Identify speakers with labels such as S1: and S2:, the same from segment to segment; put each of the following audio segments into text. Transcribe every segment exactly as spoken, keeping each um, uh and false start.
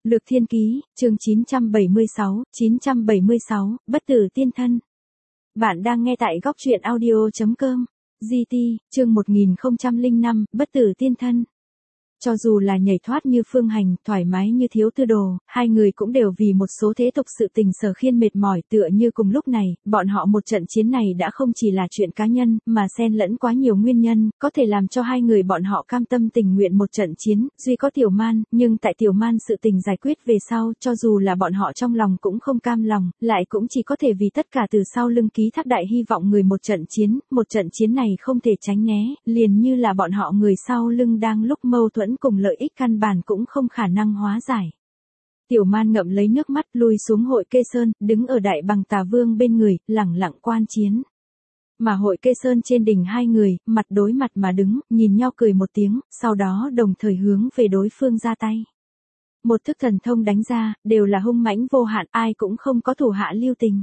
S1: Lược Thiên Ký, chương chín trăm bảy mươi sáu, chín trăm bảy mươi sáu, Bất tử tiên thân. Bạn đang nghe tại góc truyện audio chấm com. giê tê, chương một nghìn không trăm lẻ năm, Bất tử tiên thân. Cho dù là nhảy thoát như Phương Hành, thoải mái như Thiếu Tư Đồ, hai người cũng đều vì một số thế tục sự tình sở khiên mệt mỏi, tựa như cùng lúc này, bọn họ một trận chiến này đã không chỉ là chuyện cá nhân, mà xen lẫn quá nhiều nguyên nhân, có thể làm cho hai người bọn họ cam tâm tình nguyện một trận chiến, duy có Tiểu Man, nhưng tại Tiểu Man sự tình giải quyết về sau, cho dù là bọn họ trong lòng cũng không cam lòng, lại cũng chỉ có thể vì tất cả từ sau lưng ký thác đại hy vọng người một trận chiến, một trận chiến này không thể tránh né, liền như là bọn họ người sau lưng đang lúc mâu thuẫn cùng lợi ích căn bản cũng không khả năng hóa giải. Tiểu Man ngậm lấy nước mắt lui xuống Hội Kê Sơn, đứng ở Đại Bằng Tà Vương bên người, lẳng lặng quan chiến. Mà Hội Kê Sơn trên đỉnh hai người, mặt đối mặt mà đứng, nhìn nhau cười một tiếng, sau đó đồng thời hướng về đối phương ra tay. Một thức thần thông đánh ra, đều là hung mãnh vô hạn, ai cũng không có thủ hạ lưu tình.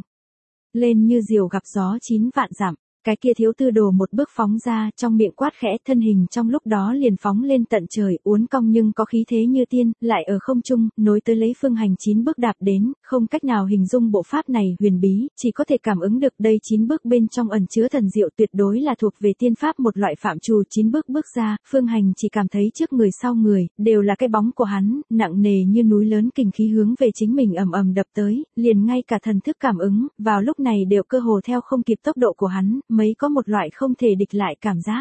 S1: Lên như diều gặp gió chín vạn dặm. Cái kia Thiếu Tư Đồ một bước phóng ra, trong miệng quát khẽ, thân hình trong lúc đó liền phóng lên tận trời, uốn cong nhưng có khí thế như tiên, lại ở không trung, nối tới lấy Phương Hành chín bước đạp đến, không cách nào hình dung bộ pháp này huyền bí, chỉ có thể cảm ứng được đây chín bước bên trong ẩn chứa thần diệu tuyệt đối là thuộc về tiên pháp một loại phạm trù. Chín bước bước ra, Phương Hành chỉ cảm thấy trước người sau người, đều là cái bóng của hắn, nặng nề như núi lớn kình khí hướng về chính mình ầm ầm đập tới, liền ngay cả thần thức cảm ứng, vào lúc này đều cơ hồ theo không kịp tốc độ của hắn. Mấy có một loại không thể địch lại cảm giác.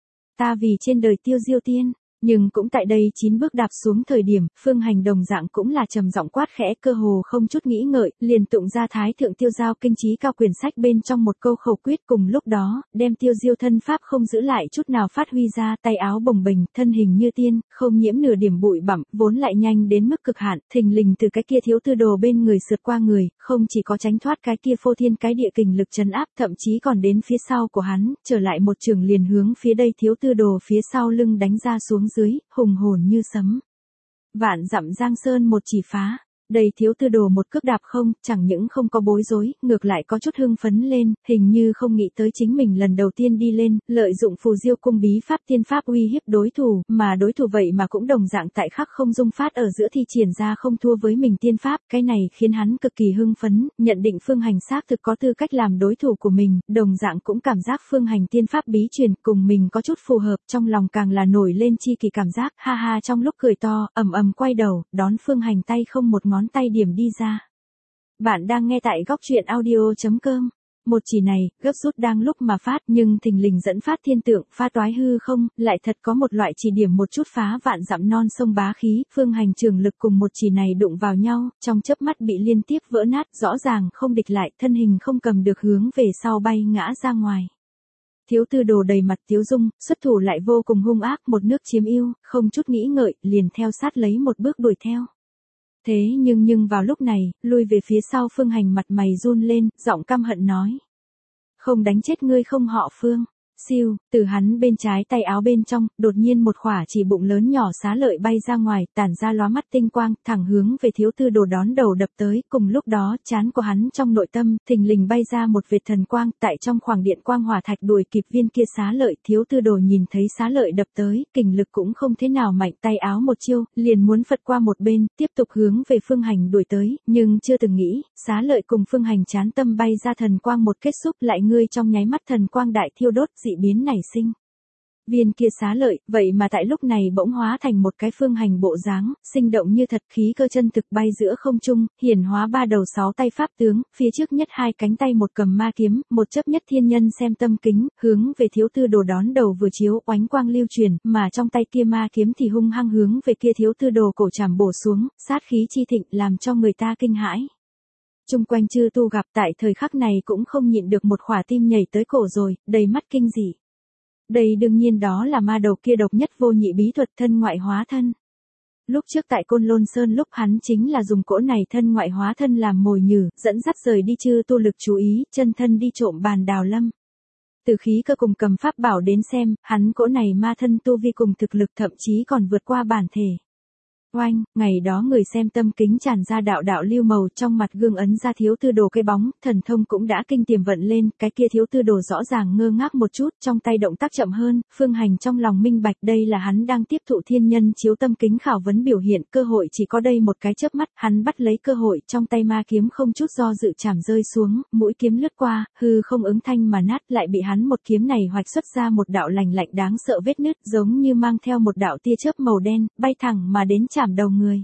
S1: Ta vì trên đời tiêu diêu tiên, nhưng cũng tại đây chín bước đạp xuống thời điểm, Phương Hành đồng dạng cũng là trầm giọng quát khẽ, cơ hồ không chút nghĩ ngợi, liền tụng ra Thái Thượng Tiêu Giao Kinh Chí Cao quyển sách bên trong một câu khẩu quyết, cùng lúc đó, đem tiêu diêu thân pháp không giữ lại chút nào phát huy ra, tay áo bồng bềnh, thân hình như tiên, không nhiễm nửa điểm bụi bặm, vốn lại nhanh đến mức cực hạn, thình lình từ cái kia Thiếu Tư Đồ bên người sượt qua người, không chỉ có tránh thoát cái kia phô thiên cái địa kình lực trấn áp, thậm chí còn đến phía sau của hắn, trở lại một trường liền hướng phía đây Thiếu Tư Đồ phía sau lưng đánh ra xuống dưới, hùng hồn như sấm. Vạn dặm giang sơn một chỉ phá. Đây Thiếu Tư Đồ một cước đạp không, chẳng những không có bối rối, ngược lại có chút hưng phấn lên, hình như không nghĩ tới chính mình lần đầu tiên đi lên, lợi dụng phù diêu cung bí pháp tiên pháp uy hiếp đối thủ, mà đối thủ vậy mà cũng đồng dạng tại khắc không dung phát ở giữa thi triển ra không thua với mình tiên pháp, cái này khiến hắn cực kỳ hưng phấn, nhận định Phương Hành xác thực có tư cách làm đối thủ của mình, đồng dạng cũng cảm giác Phương Hành tiên pháp bí truyền cùng mình có chút phù hợp, trong lòng càng là nổi lên chi kỳ cảm giác, ha ha trong lúc cười to, ầm ầm quay đầu, đón Phương Hành tay không một ngón tay điểm đi ra. Bạn đang nghe tại góc truyện audio chấm com. Một chỉ này, gấp rút đang lúc mà phát, nhưng thình lình dẫn phát thiên tượng, pha toái hư không, lại thật có một loại chỉ điểm một chút phá vạn dặm non sông bá khí, Phương Hành trường lực cùng một chỉ này đụng vào nhau, trong chớp mắt bị liên tiếp vỡ nát, rõ ràng không địch lại, thân hình không cầm được hướng về sau bay ngã ra ngoài. Thiếu Tư Đồ đầy mặt tiếu dung, xuất thủ lại vô cùng hung ác, một nước chiếm ưu, không chút nghĩ ngợi, liền theo sát lấy một bước đuổi theo. Thế nhưng nhưng vào lúc này, lui về phía sau Phương Hành mặt mày run lên, giọng căm hận nói. Không đánh chết ngươi không họ Phương. Siêu, từ hắn bên trái tay áo bên trong, đột nhiên một khỏa chỉ bụng lớn nhỏ xá lợi bay ra ngoài, tản ra lóa mắt tinh quang, thẳng hướng về Thiếu Tư Đồ đón đầu đập tới, cùng lúc đó, trán của hắn trong nội tâm, thình lình bay ra một vệt thần quang, tại trong khoảng điện quang hỏa thạch đuổi kịp viên kia xá lợi, Thiếu Tư Đồ nhìn thấy xá lợi đập tới, kình lực cũng không thế nào mạnh, tay áo một chiêu, liền muốn phật qua một bên, tiếp tục hướng về Phương Hành đuổi tới, nhưng chưa từng nghĩ, xá lợi cùng Phương Hành chán tâm bay ra thần quang một kết xúc lại ngươi trong nháy mắt thần quang đại thiêu đốt, dị biến nảy sinh. Viên kia xá lợi, vậy mà tại lúc này bỗng hóa thành một cái Phương Hành bộ dáng, sinh động như thật, khí cơ chân thực bay giữa không trung, hiển hóa ba đầu sáu tay pháp tướng, phía trước nhất hai cánh tay một cầm ma kiếm, một chấp nhất thiên nhân xem tâm kính, hướng về Thiếu Tư Đồ đón đầu vừa chiếu, oánh quang lưu truyền, mà trong tay kia ma kiếm thì hung hăng hướng về kia Thiếu Tư Đồ cổ trảm bổ xuống, sát khí chi thịnh làm cho người ta kinh hãi. Chung quanh chư tu gặp tại thời khắc này cũng không nhịn được một khỏa tim nhảy tới cổ rồi, đầy mắt kinh dị. Đây đương nhiên đó là ma đầu kia độc nhất vô nhị bí thuật thân ngoại hóa thân. Lúc trước tại Côn Lôn Sơn lúc hắn chính là dùng cỗ này thân ngoại hóa thân làm mồi nhử, dẫn dắt rời đi chư tu lực chú ý, chân thân đi trộm bàn đào lâm. Từ khí cơ cùng cầm pháp bảo đến xem, hắn cỗ này ma thân tu vi cùng thực lực thậm chí còn vượt qua bản thể. Oanh, ngày đó người xem tâm kính tràn ra đạo đạo lưu màu, trong mặt gương ấn ra thiếu tư đồ cái bóng, thần thông cũng đã kinh tiềm vận lên, cái kia thiếu tư đồ rõ ràng ngơ ngác một chút, trong tay động tác chậm hơn, Phương Hành trong lòng minh bạch đây là hắn đang tiếp thụ thiên nhân chiếu tâm kính khảo vấn biểu hiện, cơ hội chỉ có đây một cái chớp mắt, hắn bắt lấy cơ hội, trong tay ma kiếm không chút do dự chạm rơi xuống, mũi kiếm lướt qua, hư không ứng thanh mà nát, lại bị hắn một kiếm này hoạch xuất ra một đạo lành lạnh đáng sợ vết nứt, giống như mang theo một đạo tia chớp màu đen, bay thẳng mà đến chạm đầu người.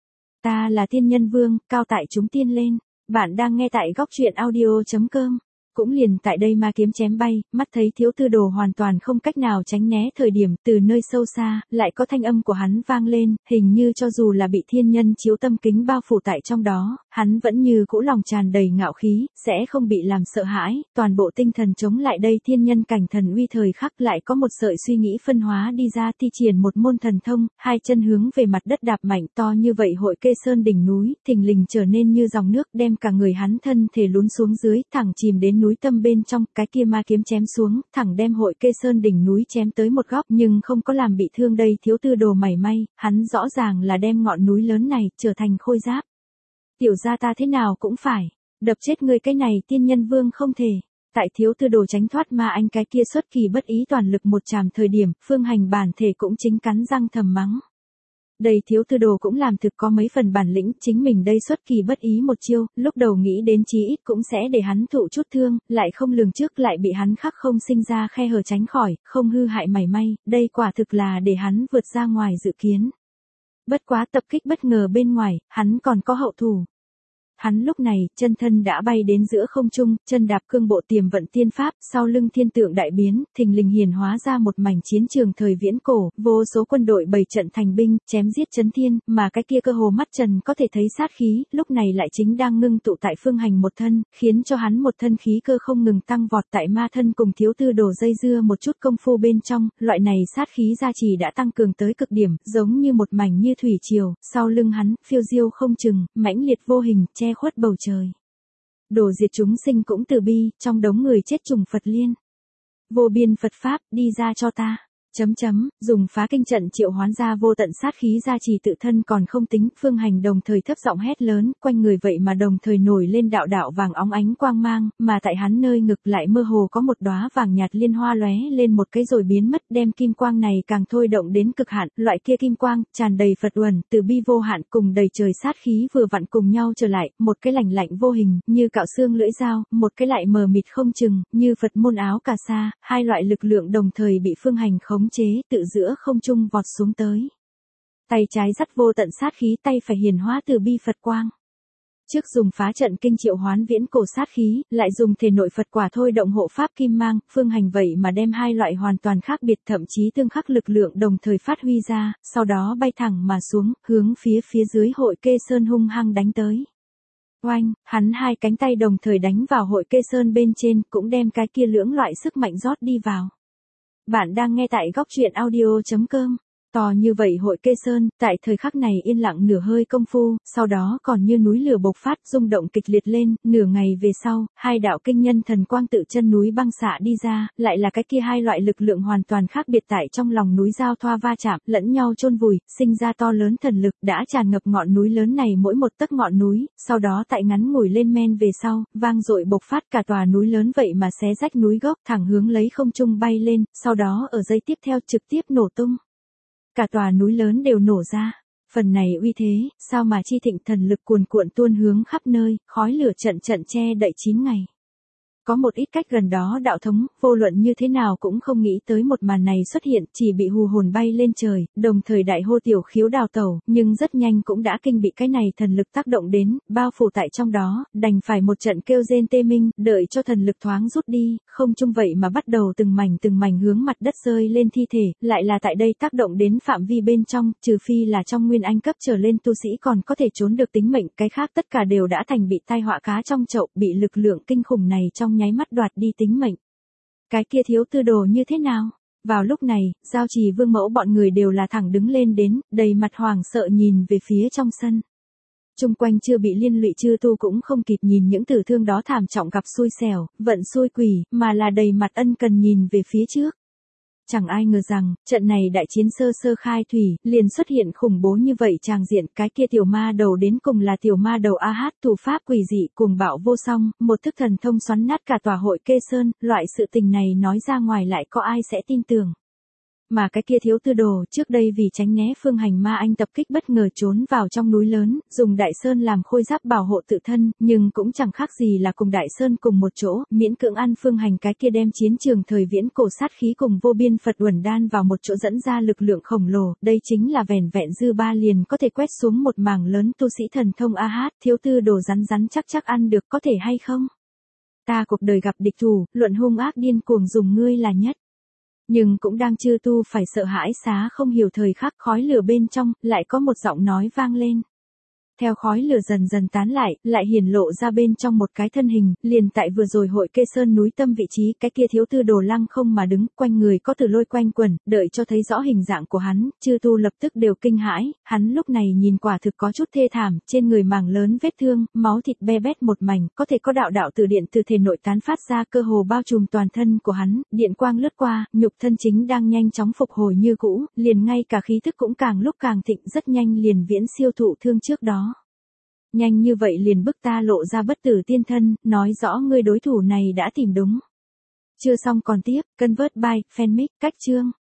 S1: Ta là Thiên Nhân Vương, cao tại chúng tiên lên. Bạn đang nghe tại góc truyện audio chấm com. Cũng liền tại đây ma kiếm chém bay, mắt thấy thiếu tư đồ hoàn toàn không cách nào tránh né thời điểm, từ nơi sâu xa, lại có thanh âm của hắn vang lên, hình như cho dù là bị thiên nhân chiếu tâm kính bao phủ tại trong đó, hắn vẫn như cũ lòng tràn đầy ngạo khí, sẽ không bị làm sợ hãi, toàn bộ tinh thần chống lại đây thiên nhân cảnh thần uy thời khắc lại có một sợi suy nghĩ phân hóa đi ra thi triển một môn thần thông, hai chân hướng về mặt đất đạp mạnh to như vậy hội kê sơn đỉnh núi, thình lình trở nên như dòng nước đem cả người hắn thân thể lún xuống dưới, thẳng chìm đến núi tâm bên trong, cái kia ma kiếm chém xuống, thẳng đem hội kê sơn đỉnh núi chém tới một góc nhưng không có làm bị thương đây thiếu tư đồ mảy may, hắn rõ ràng là đem ngọn núi lớn này trở thành khôi giáp. Tiểu gia ta thế nào cũng phải, đập chết người cái này Tiên Nhân Vương không thể. Tại thiếu tư đồ tránh thoát ma anh cái kia xuất kỳ bất ý toàn lực một tràm thời điểm, Phương Hành bản thể cũng chính cắn răng thầm mắng. Đây thiếu tư đồ cũng làm thực có mấy phần bản lĩnh, chính mình đây xuất kỳ bất ý một chiêu, lúc đầu nghĩ đến chí ít cũng sẽ để hắn thụ chút thương, lại không lường trước lại bị hắn khắc không sinh ra khe hở tránh khỏi, không hư hại mảy may, đây quả thực là để hắn vượt ra ngoài dự kiến. Bất quá tập kích bất ngờ bên ngoài, hắn còn có hậu thủ. Hắn lúc này, chân thân đã bay đến giữa không trung, chân đạp cương bộ tiềm vận tiên pháp, sau lưng thiên tượng đại biến, thình lình hiển hóa ra một mảnh chiến trường thời viễn cổ, vô số quân đội bày trận thành binh, chém giết chấn thiên, mà cái kia cơ hồ mắt trần có thể thấy sát khí, lúc này lại chính đang ngưng tụ tại Phương Hành một thân, khiến cho hắn một thân khí cơ không ngừng tăng vọt tại ma thân cùng thiếu tư đồ dây dưa một chút công phu bên trong, loại này sát khí gia trì đã tăng cường tới cực điểm, giống như một mảnh như thủy triều, sau lưng hắn, phiêu diêu không chừng, mãnh liệt vô hình, che khuất bầu trời. Đồ diệt chúng sinh cũng từ bi, trong đống người chết trùng Phật liên. Vô biên Phật Pháp, đi ra cho ta. Chấm chấm, dùng phá kinh trận triệu hoán ra vô tận sát khí gia trì tự thân còn không tính, Phương Hành đồng thời thấp giọng hét lớn, quanh người vậy mà đồng thời nổi lên đạo đạo vàng óng ánh quang mang, mà tại hắn nơi ngực lại mơ hồ có một đóa vàng nhạt liên hoa lóe lên một cái rồi biến mất, đem kim quang này càng thôi động đến cực hạn, loại kia kim quang tràn đầy Phật uẩn, từ bi vô hạn cùng đầy trời sát khí vừa vặn cùng nhau trở lại, một cái lạnh lạnh vô hình, như cạo xương lưỡi dao, một cái lại mờ mịt không chừng, như Phật môn áo cà sa, hai loại lực lượng đồng thời bị Phương Hành khống chế, tự giữa không trung vọt xuống tới. Tay trái dắt vô tận sát khí, tay phải hiển hóa từ bi Phật quang. Trước dùng phá trận kinh triệu hoán viễn cổ sát khí, lại dùng thể nội Phật quả thôi động hộ pháp kim mang, Phương Hành vậy mà đem hai loại hoàn toàn khác biệt thậm chí tương khắc lực lượng đồng thời phát huy ra, sau đó bay thẳng mà xuống, hướng phía phía dưới hội kê sơn hung hăng đánh tới. Oanh, hắn hai cánh tay đồng thời đánh vào hội kê sơn bên trên, cũng đem cái kia lưỡng loại sức mạnh rót đi vào. Bạn đang nghe tại góc truyện audio chấm com. To như vậy hội kê sơn, tại thời khắc này yên lặng nửa hơi công phu, sau đó còn như núi lửa bộc phát, rung động kịch liệt lên, nửa ngày về sau, hai đạo kinh nhân thần quang tự chân núi băng xạ đi ra, lại là cái kia hai loại lực lượng hoàn toàn khác biệt tại trong lòng núi giao thoa va chạm, lẫn nhau chôn vùi, sinh ra to lớn thần lực, đã tràn ngập ngọn núi lớn này mỗi một tấc ngọn núi, sau đó tại ngắn ngủi lên men về sau, vang dội bộc phát cả tòa núi lớn vậy mà xé rách núi gốc, thẳng hướng lấy không trung bay lên, sau đó ở giây tiếp theo trực tiếp nổ tung. Cả tòa núi lớn đều nổ ra, phần này uy thế, sao mà chi thịnh thần lực cuồn cuộn tuôn hướng khắp nơi, khói lửa trận trận che đậy chín ngày. Có một ít cách gần đó đạo thống, vô luận như thế nào cũng không nghĩ tới một màn này xuất hiện, chỉ bị hù hồn bay lên trời, đồng thời đại hô tiểu khiếu đào tẩu, nhưng rất nhanh cũng đã kinh bị cái này thần lực tác động đến, bao phủ tại trong đó, đành phải một trận kêu rên tê minh, đợi cho thần lực thoáng rút đi, không chung vậy mà bắt đầu từng mảnh từng mảnh hướng mặt đất rơi lên thi thể, lại là tại đây tác động đến phạm vi bên trong, trừ phi là trong nguyên anh cấp trở lên tu sĩ còn có thể trốn được tính mệnh, cái khác tất cả đều đã thành bị tai họa cá trong chậu, bị lực lượng kinh khủng này trong nháy mắt đoạt đi tính mệnh. Cái kia thiếu tư đồ như thế nào? Vào lúc này, Giao Trì Vương Mẫu bọn người đều là thẳng đứng lên đến, đầy mặt hoảng sợ nhìn về phía trong sân. Trung quanh chưa bị liên lụy chư tu cũng không kịp nhìn những tử thương đó thảm trọng gặp xui xẻo, vận xui quỷ, mà là đầy mặt ân cần nhìn về phía trước. Chẳng ai ngờ rằng, trận này đại chiến sơ sơ khai thủy, liền xuất hiện khủng bố như vậy tràng diện, cái kia tiểu ma đầu đến cùng là tiểu ma đầu A Hát, thủ pháp quỷ dị cùng bạo vô song, một thức thần thông xoắn nát cả tòa hội Kê Sơn, loại sự tình này nói ra ngoài lại có ai sẽ tin tưởng. Mà cái kia thiếu tư đồ trước đây vì tránh né Phương Hành ma anh tập kích bất ngờ trốn vào trong núi lớn, dùng Đại Sơn làm khôi giáp bảo hộ tự thân, nhưng cũng chẳng khác gì là cùng Đại Sơn cùng một chỗ, miễn cưỡng ăn Phương Hành cái kia đem chiến trường thời viễn cổ sát khí cùng vô biên Phật uẩn đan vào một chỗ dẫn ra lực lượng khổng lồ, đây chính là vẻn vẹn dư ba liền có thể quét xuống một mảng lớn tu sĩ thần thông A Hát, thiếu tư đồ rắn rắn chắc chắc ăn được có thể hay không? Ta cuộc đời gặp địch thủ, luận hung ác điên cuồng dùng ngươi là nhất. Nhưng cũng đang chư tu phải sợ hãi xá không hiểu thời khắc khói lửa bên trong, lại có một giọng nói vang lên. Theo khói lửa dần dần tán lại, lại hiển lộ ra bên trong một cái thân hình, liền tại vừa rồi hội Kê Sơn núi tâm vị trí, cái kia thiếu tư đồ lăng không mà đứng, quanh người có tử lôi quanh quẩn, đợi cho thấy rõ hình dạng của hắn, chư tu lập tức đều kinh hãi, hắn lúc này nhìn quả thực có chút thê thảm, trên người mảng lớn vết thương, máu thịt be bét một mảnh, có thể có đạo đạo từ điện từ thể nội tán phát ra cơ hồ bao trùm toàn thân của hắn, điện quang lướt qua, nhục thân chính đang nhanh chóng phục hồi như cũ, liền ngay cả khí thức cũng càng lúc càng thịnh, rất nhanh liền viễn siêu thụ thương trước đó. Nhanh như vậy liền bức ta lộ ra bất tử tiên thân, nói rõ ngươi đối thủ này đã tìm đúng. Chưa xong còn tiếp, Convert by, Fanmic, cách chương.